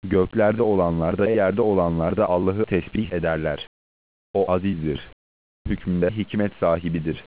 Göklerde olanlar da yerde olanlar da Allah'ı tesbih ederler. O azizdir. Hükmünde hikmet sahibidir.